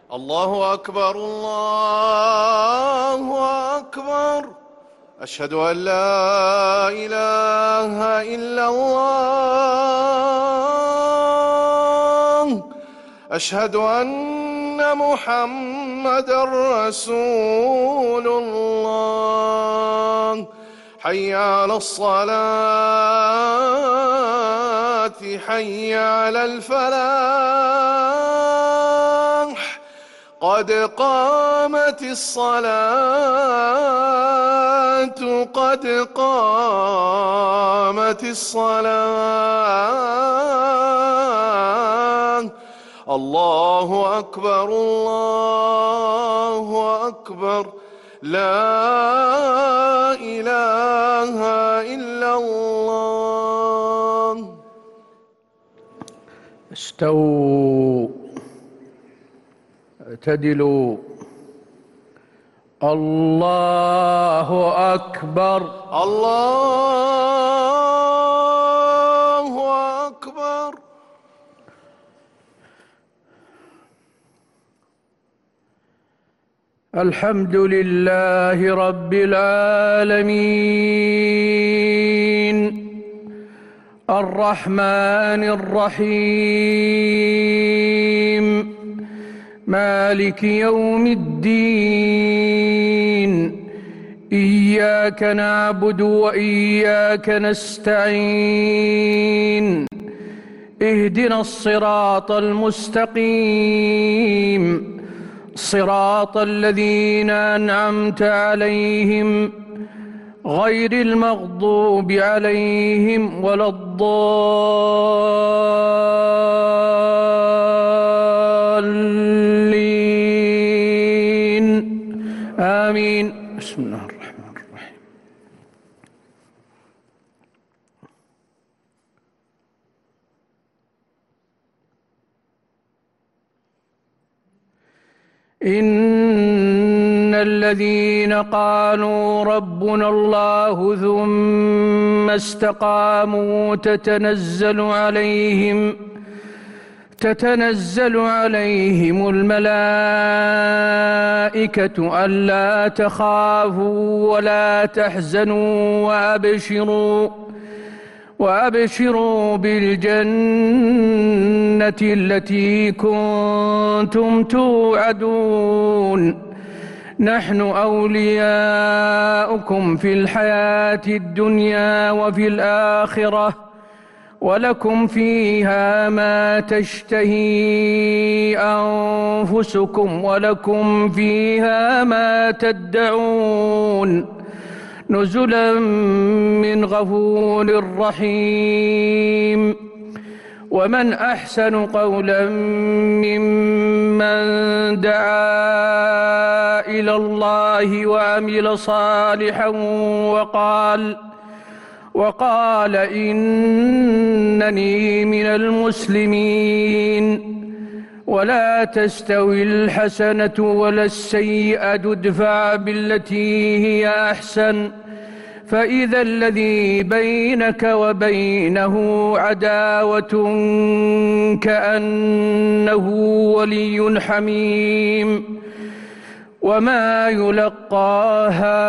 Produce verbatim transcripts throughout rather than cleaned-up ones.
الله أكبر الله أكبر. أشهد أن لا إله إلا الله. أشهد أن محمدًا رسول الله. حي على الصلاة حي على الفلاح. قد قامت الصلاة قد قامت الصلاة. الله أكبر الله أكبر. لا إله إلا الله. استووا اعتدلوا. الله أكبر الله أكبر. الحمد لله رب العالمين الرحمن الرحيم مالك يوم الدين. إياك نعبد وإياك نستعين. اهدنا الصراط المستقيم صراط الذين أنعمت عليهم غير المغضوب عليهم ولا الضالين. آمين. بسم الله الرحمن الرحيم. إن الذين قالوا ربنا الله ثم استقاموا تتنزل عليهم تتنزل عليهم الملائكة ألا تخافوا ولا تحزنوا وأبشروا وأبشروا بالجنة التي كنتم توعدون. نحن أولياؤكم في الحياة الدنيا وفي الآخرة ولكم فيها ما تشتهي أنفسكم ولكم فيها ما تدعون. نزلا من غفور رحيم. ومن أحسن قولا ممن دعا إلى الله وعمل صالحا وقال وقال إنني من المسلمين. ولا تستوي الحسنة ولا السيئة ادفع بالتي هي أحسن فإذا الذي بينك وبينه عداوة كأنه ولي حميم. وما يلقاها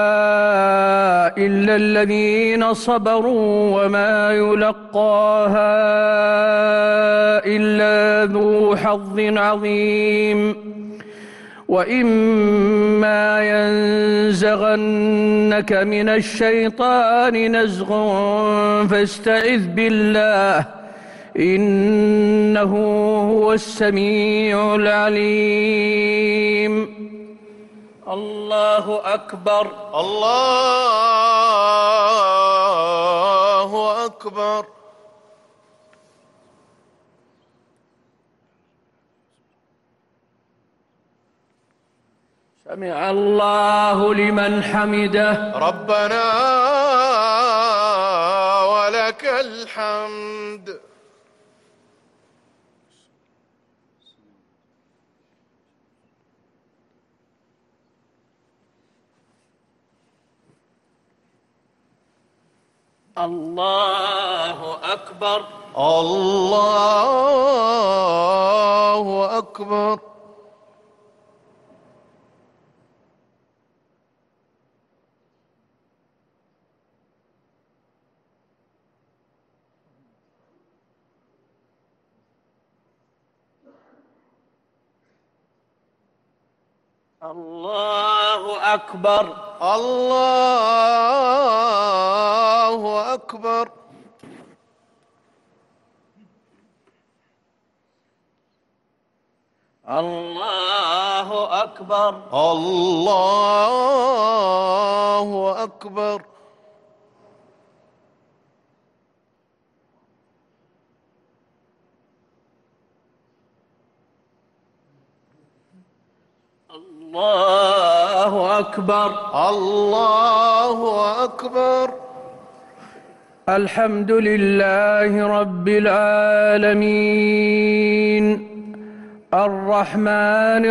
إلا الذين صبروا وما يلقاها إلا ذو حظ عظيم. وإما ينزغنك من الشيطان نزغ فاستعذ بالله إنه هو السميع العليم. الله أكبر الله أكبر. سمع الله لمن حمده. ربنا ولك الحمد. الله أكبر الله أكبر. الله أكبر. الله أكبر. الله أكبر. الله أكبر. الله أكبر. الله أكبر. الحمد لله رب العالمين الرحمن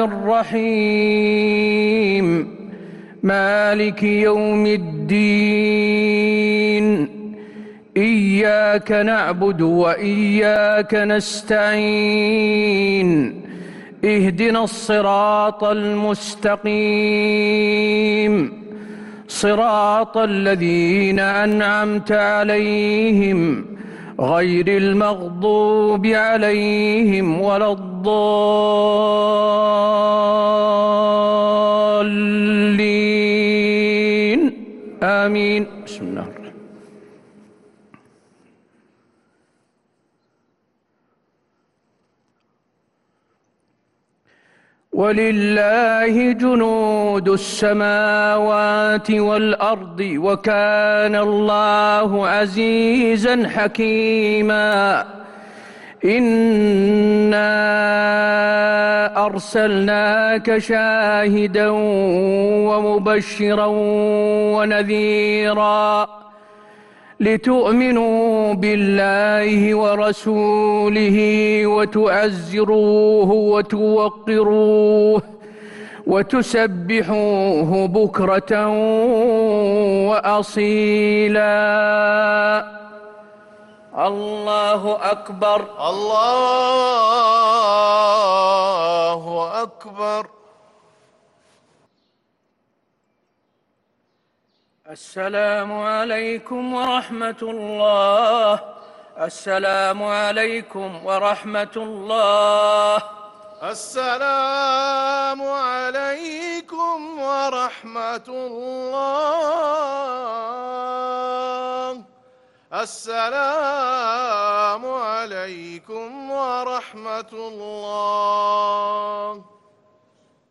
الرحيم مالك يوم الدين إياك نعبد وإياك نستعين اهدنا الصراط المستقيم صراط الذين أنعمت عليهم غير المغضوب عليهم ولا الضالين آمين. بسم الله الرحمن الرحيم. ولله جنود السماوات والأرض وكان الله عزيزا حكيما. إنا أرسلناك شاهدا ومبشرا ونذيرا لتؤمنوا بالله ورسوله وتعزروه وتوقروه وتسبحوه بكرة وأصيلا. الله أكبر. الله أكبر. السلام عليكم ورحمة الله. السلام عليكم ورحمة الله. السلام عليكم ورحمة الله. السلام عليكم ورحمة الله.